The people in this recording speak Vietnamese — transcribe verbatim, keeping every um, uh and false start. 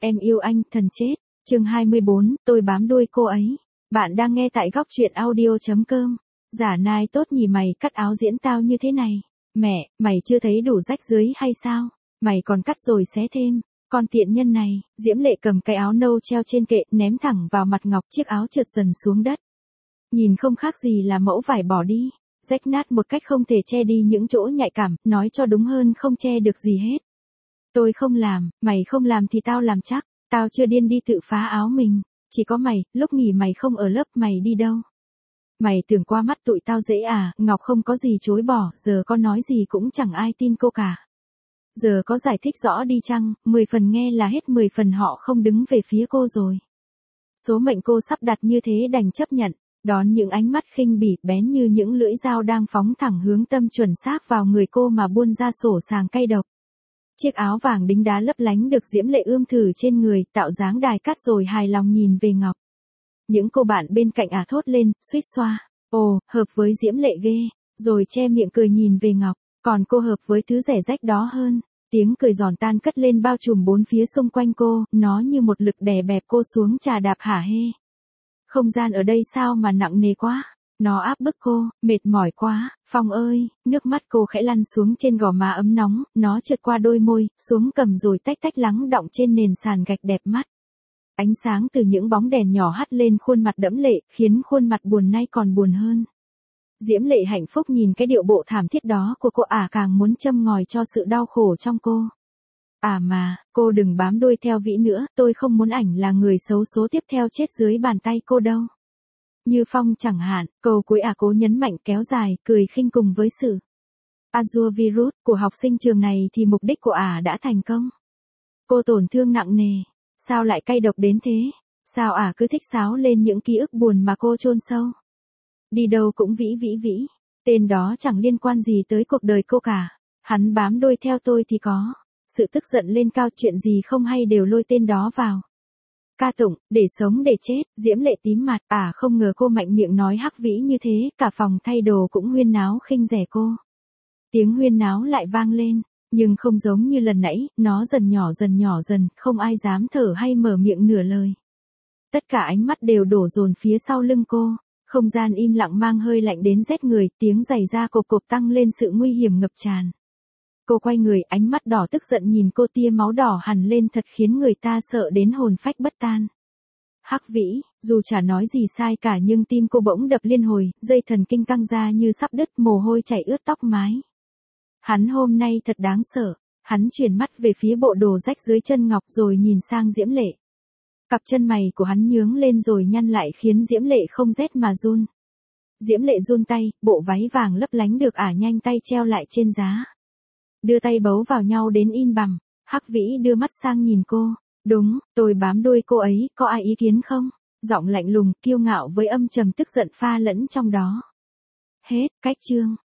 Em yêu anh, thần chết. Chương hai mươi bốn, tôi bám đuôi cô ấy. Bạn đang nghe tại góc truyện audio chấm com. Giả nai tốt nhỉ, mày cắt áo diễn tao như thế này. Mẹ, mày chưa thấy đủ rách dưới hay sao? Mày còn cắt rồi xé thêm. Con tiện nhân này. Diễm Lệ cầm cái áo nâu treo trên kệ, ném thẳng vào mặt Ngọc, chiếc áo trượt dần xuống đất. Nhìn không khác gì là mẫu vải bỏ đi. Rách nát một cách không thể che đi những chỗ nhạy cảm, nói cho đúng hơn không che được gì hết. Tôi không làm, mày không làm thì tao làm chắc. Tao chưa điên đi tự phá áo mình. Chỉ có mày, lúc nghỉ mày không ở lớp, mày đi đâu? Mày tưởng qua mắt tụi tao dễ à? Ngọc không có gì chối bỏ, giờ con nói gì cũng chẳng ai tin cô cả. Giờ có giải thích rõ đi chăng, mười phần nghe là hết, mười phần họ không đứng về phía cô rồi. Số mệnh cô sắp đặt như thế đành chấp nhận, đón những ánh mắt khinh bỉ bén như những lưỡi dao đang phóng thẳng hướng tâm chuẩn xác vào người cô mà buôn ra sổ sàng cay độc. Chiếc áo vàng đính đá lấp lánh được Diễm Lệ ươm thử trên người, tạo dáng đài cắt rồi hài lòng nhìn về Ngọc. Những cô bạn bên cạnh ả thốt lên, suýt xoa. Ồ, hợp với Diễm Lệ ghê, rồi che miệng cười nhìn về Ngọc, còn cô hợp với thứ rẻ rách đó hơn. Tiếng cười giòn tan cất lên bao trùm bốn phía xung quanh cô, nó như một lực đè bẹp cô xuống trà đạp hả hê. Không gian ở đây sao mà nặng nề quá. Nó áp bức cô, mệt mỏi quá. Phong ơi, nước mắt cô khẽ lăn xuống trên gò má ấm nóng, nó trượt qua đôi môi, xuống cằm rồi tách tách lắng đọng trên nền sàn gạch đẹp mắt. Ánh sáng từ những bóng đèn nhỏ hắt lên khuôn mặt đẫm lệ, khiến khuôn mặt buồn nay còn buồn hơn. Diễm Lệ hạnh phúc nhìn cái điệu bộ thảm thiết đó của cô, ả càng muốn châm ngòi cho sự đau khổ trong cô. À mà, cô đừng bám đuôi theo Vĩ nữa, tôi không muốn ảnh là người xấu số tiếp theo chết dưới bàn tay cô đâu. Như Phong chẳng hạn, câu cuối ả cố nhấn mạnh kéo dài, cười khinh cùng với sự Azure virus của học sinh trường này thì mục đích của ả đã thành công. Cô tổn thương nặng nề, sao lại cay độc đến thế? Sao ả cứ thích sáo lên những ký ức buồn mà cô chôn sâu? Đi đâu cũng Vĩ Vĩ Vĩ, tên đó chẳng liên quan gì tới cuộc đời cô cả. Hắn bám đuôi theo tôi thì có. Sự tức giận lên cao, chuyện gì không hay đều lôi tên đó vào ca tụng, để sống để chết. Diễm Lệ tím mặt, à không ngờ cô mạnh miệng nói hắc Vĩ như thế, cả phòng thay đồ cũng huyên náo khinh rẻ cô. Tiếng huyên náo lại vang lên, nhưng không giống như lần nãy, nó dần nhỏ dần nhỏ dần, không ai dám thở hay mở miệng nửa lời. Tất cả ánh mắt đều đổ dồn phía sau lưng cô, không gian im lặng mang hơi lạnh đến rét người, tiếng giày da cộp cộp tăng lên sự nguy hiểm ngập tràn. Cô quay người, ánh mắt đỏ tức giận nhìn cô, tia máu đỏ hằn lên thật khiến người ta sợ đến hồn phách bất tan. Hắc Vĩ, dù chả nói gì sai cả nhưng tim cô bỗng đập liên hồi, dây thần kinh căng ra như sắp đứt, mồ hôi chảy ướt tóc mái. Hắn hôm nay thật đáng sợ. Hắn chuyển mắt về phía bộ đồ rách dưới chân Ngọc rồi nhìn sang Diễm Lệ. Cặp chân mày của hắn nhướng lên rồi nhăn lại khiến Diễm Lệ không rét mà run. Diễm Lệ run tay, bộ váy vàng lấp lánh được ả nhanh tay treo lại trên giá. Đưa tay bấu vào nhau đến in bằm. Hắc Vĩ đưa mắt sang nhìn cô. Đúng, tôi bám đuôi cô ấy, có ai ý kiến không? Giọng lạnh lùng, kiêu ngạo với âm trầm tức giận pha lẫn trong đó. Hết, cách chương.